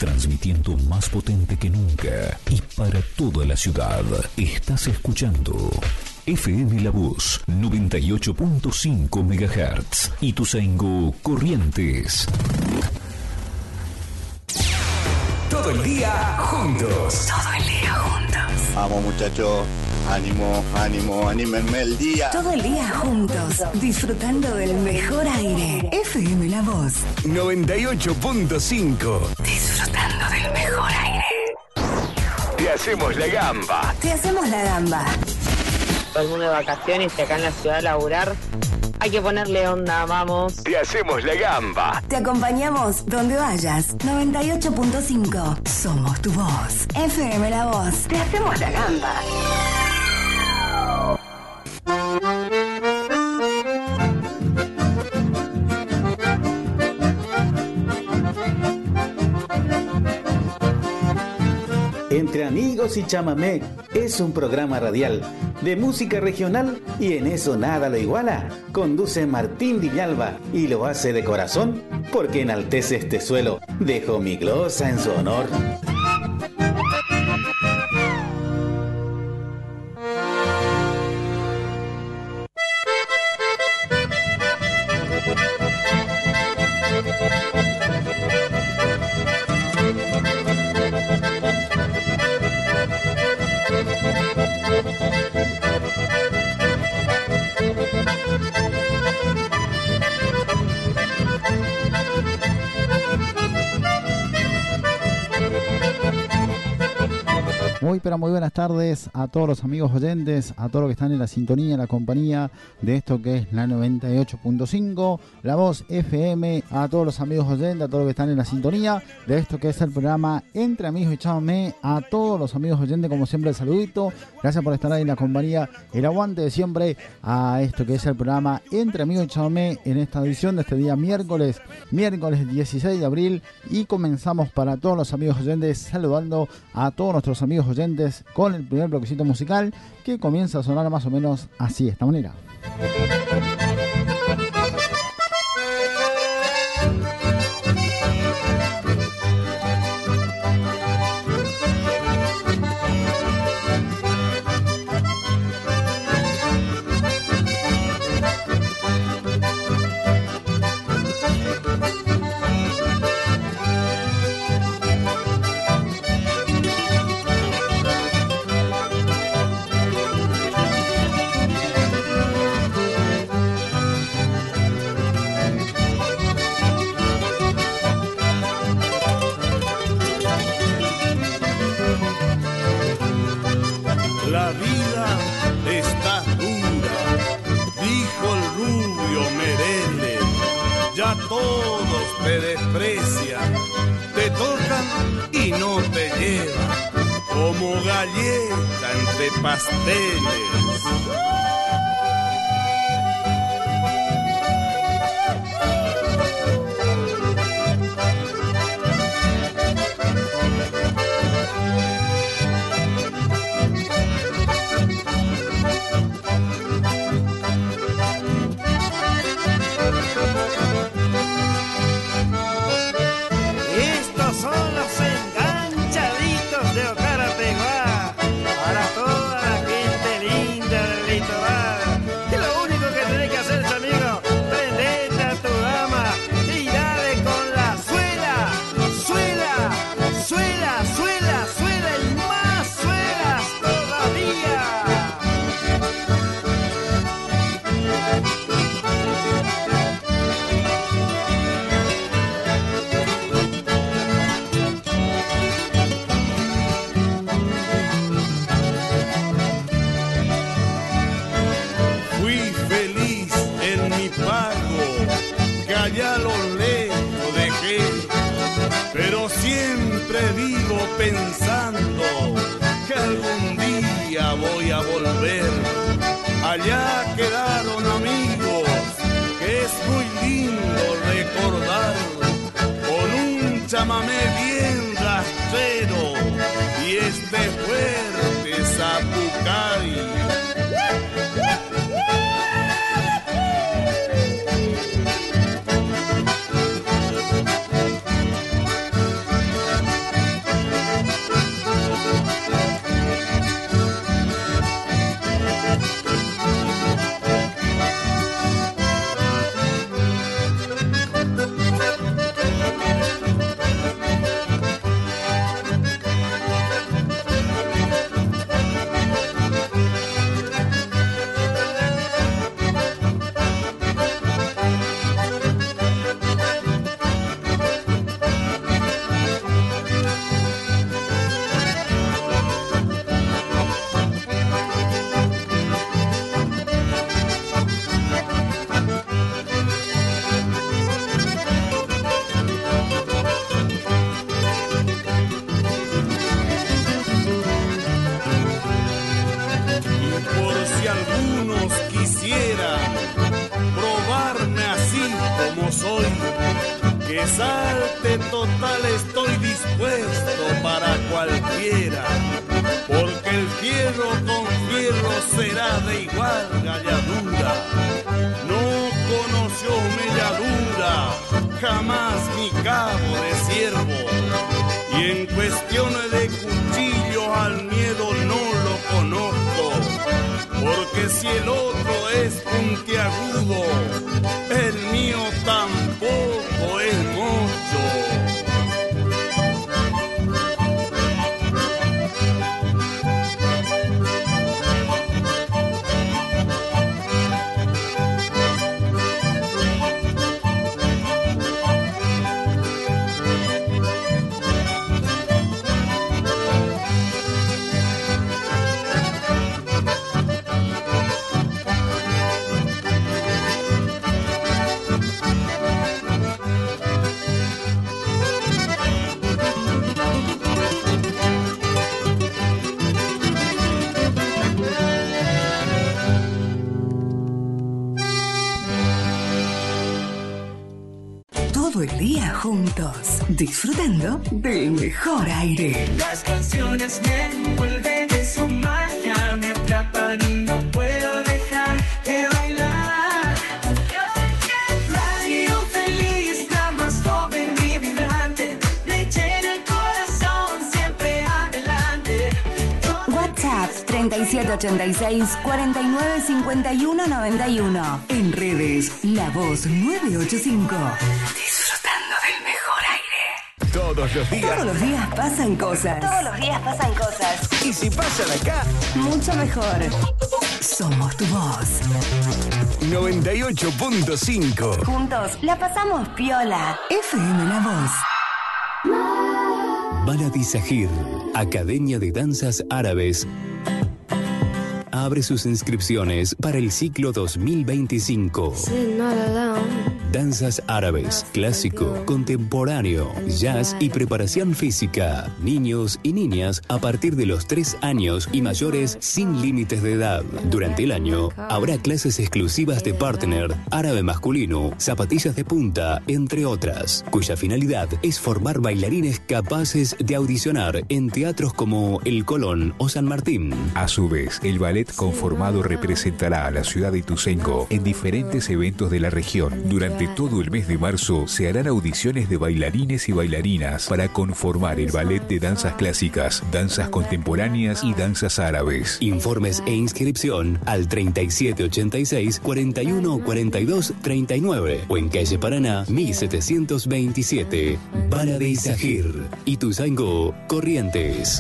transmitiendo más potente que nunca y para toda la ciudad. Estás escuchando FM La Voz 98.5 MHz Ituzaingó, Corrientes. Todo el día juntos. Todo el día juntos. Vamos muchachos, ánimo, ánimo, anímenme el día. Todo el día juntos, disfrutando del mejor aire. FM La Voz 98.5. Disfrutando del mejor aire. Te hacemos la gamba. Te hacemos la gamba. Todo el mundo de vacaciones y acá en la ciudad a laburar. Hay que ponerle onda, vamos. Te hacemos la gamba. Te acompañamos donde vayas. 98.5. Somos tu voz. FM La Voz. Te hacemos la gamba. Entre Amigos y Chamamé es un programa radial de música regional y en eso nada lo iguala. Conduce Martín Villalba y lo hace de corazón porque enaltece este suelo. Dejo mi glosa en su honor. Muy buenas tardes a todos los amigos oyentes, a todos los que están en la sintonía, en la compañía de esto que es la 98.5, La Voz FM, a todos los amigos oyentes, a todos los que están en la sintonía de esto que es el programa Entre Amigos y Chamamé, a todos los amigos oyentes, como siempre el saludito, gracias por estar ahí en la compañía, el aguante de siempre a esto que es el programa Entre Amigos y Chamamé en esta edición de este día miércoles 16 de abril y comenzamos para todos los amigos oyentes saludando a todos nuestros amigos oyentes con el primer bloquecito musical que comienza a sonar más o menos así, de esta manera. La vida está dura, dijo el rubio Merele. Ya todos te desprecian, te tocan y no te llevan, como galleta entre pasteles. Estos son los enganchaditos de Ocarateguá, para toda la gente linda del litoral. Y lo único que tenés que hacer, amigo, prendete a tu dama y dale con la suela, suela, suela, suela, suela y más suelas todavía. Fui feliz en mi pago, que allá lo lejos dejé, pero siempre vivo pensando que algún día voy a volver. Allá quedaron amigos, que es muy lindo recordar, con un chamamé bien rastrero y este fuerte zapucay. soy, que salte total estoy dispuesto para cualquiera, porque el fierro con fierro será de igual galladura. No conoció melladura jamás mi cabo de ciervo, y en cuestiones de cuchillo al miedo no lo conozco, porque si el otro es puntiagudo, el mío tampoco es mocho. Todo el día juntos, disfrutando del mejor aire. Las canciones me envuelven de su magia, me atrapan y no puedo dejar de bailar. Radio Feliz, la más joven y vibrante, leche en el corazón, siempre adelante. WhatsApp 3786-495191. En redes, La Voz 985. Disfrutando del mejor aire. Todos los días. Todos los días pasan cosas. Todos los días pasan cosas. Y si pasan acá, mucho mejor. Somos tu voz. 98.5. Juntos la pasamos piola. FM La Voz. Baladi Zahir, Academia de Danzas Árabes, abre sus inscripciones para el ciclo 2025. Danzas árabes, clásico, contemporáneo, jazz y preparación física. Niños y niñas a partir de los 3 años y mayores sin límites de edad. Durante el año habrá clases exclusivas de partner, árabe masculino, zapatillas de punta, entre otras, cuya finalidad es formar bailarines capaces de audicionar en teatros como El Colón o San Martín. A su vez, el ballet conformado representará a la ciudad de Ituzaingó en diferentes eventos de la región. Durante todo el mes de marzo se harán audiciones de bailarines y bailarinas para conformar el ballet de danzas clásicas, danzas contemporáneas y danzas árabes. Informes e inscripción al 3786 41 42 39 o en calle Paraná 1727. Baladi Zahir, Ituzaingó, Corrientes.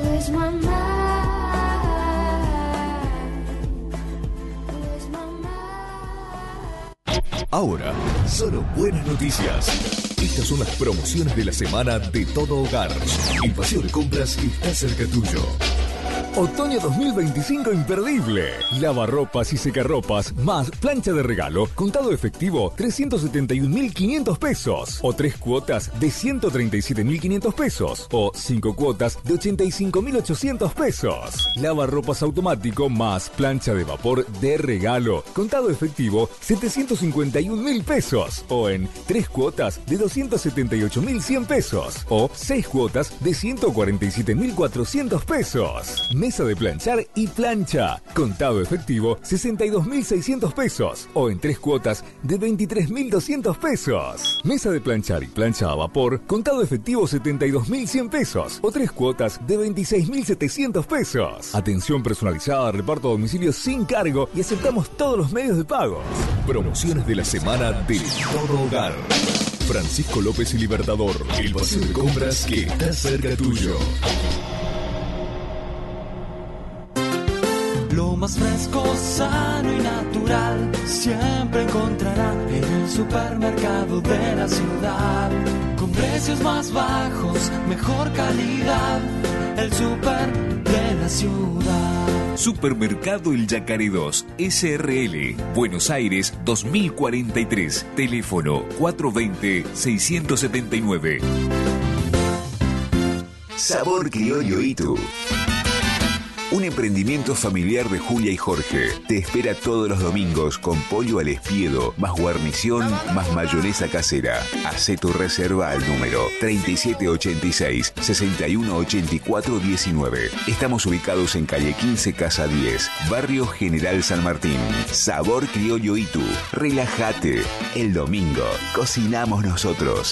Ahora, solo buenas noticias. Estas son las promociones de la semana de Todo Hogar. El paseo de compras está cerca tuyo. Otoño 2025 imperdible. Lavarropas y secarropas más plancha de regalo, contado efectivo 371.500 pesos. O 3 cuotas de 137.500 pesos. O 5 cuotas de 85.800 pesos. Lavarropas automático más plancha de vapor de regalo, contado efectivo 751.000 pesos. O en 3 cuotas de 278.100 pesos. O 6 cuotas de 147.400 pesos. Mesa de planchar y plancha, contado efectivo 62.600 pesos o en 3 cuotas de 23.200 pesos. Mesa de planchar y plancha a vapor, contado efectivo 72.100 pesos o 3 cuotas de 26.700 pesos. Atención personalizada, reparto a domicilio sin cargo y aceptamos todos los medios de pago. Promociones de la semana de Todo Hogar. Francisco López y Libertador, el paseo de compras que está cerca tuyo. Lo más fresco, sano y natural siempre encontrará en el supermercado de la ciudad. Con precios más bajos, mejor calidad, el super de la ciudad. Supermercado El Yacaré 2, SRL, Buenos Aires 2043, teléfono 420-679. Sabor Criollo Itu. un emprendimiento familiar de Julia y Jorge. Te espera todos los domingos con pollo al espiedo, más guarnición, más mayonesa casera. Hacé tu reserva al número 3786-618419. Estamos ubicados en calle 15, casa 10, barrio General San Martín. Sabor criollo Itu. Relájate. El domingo cocinamos nosotros.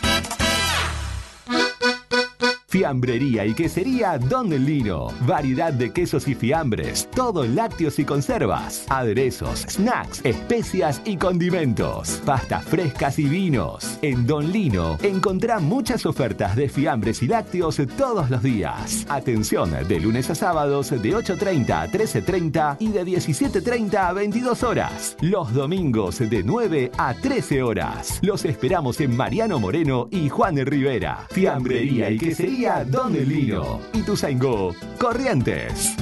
Fiambrería y quesería Don Lino. Variedad de quesos y fiambres, todo en lácteos y conservas, aderezos, snacks, especias y condimentos, pastas frescas y vinos. En Don Lino encontrá muchas ofertas de fiambres y lácteos todos los días. Atención, de lunes a sábados de 8:30 a 13:30 y de 17:30 a 22 horas. Los domingos de 9 a 13 horas. Los esperamos en Mariano Moreno y Juan Rivera. Fiambrería y quesería Don Lino. Ituzaingó, Corrientes.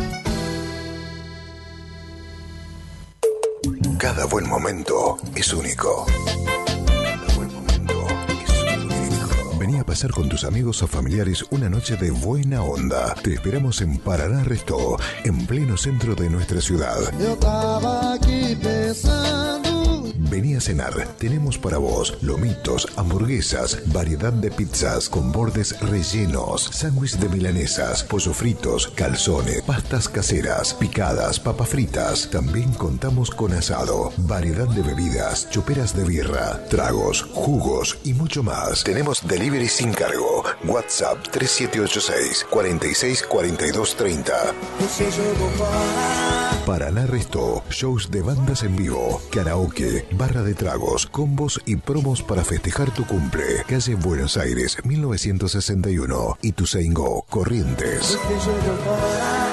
Cada buen momento es único. Vení a pasar con tus amigos o familiares una noche de buena onda. Te esperamos en Paraná Restó, en pleno centro de nuestra ciudad. Yo estaba aquí pensando. Vení a cenar. Tenemos para vos lomitos, hamburguesas, variedad de pizzas con bordes rellenos, sándwich de milanesas, pollo fritos, calzones, pastas caseras, picadas, papas fritas. También contamos con asado, variedad de bebidas, chuperas de birra, tragos, jugos y mucho más. Tenemos delivery sin cargo. WhatsApp 3786 46 42 30. Paraná Restó, shows de bandas en vivo, karaoke, barra de tragos, combos y promos para festejar tu cumple. Calle Buenos Aires, 1961, Ituzaingó, Corrientes.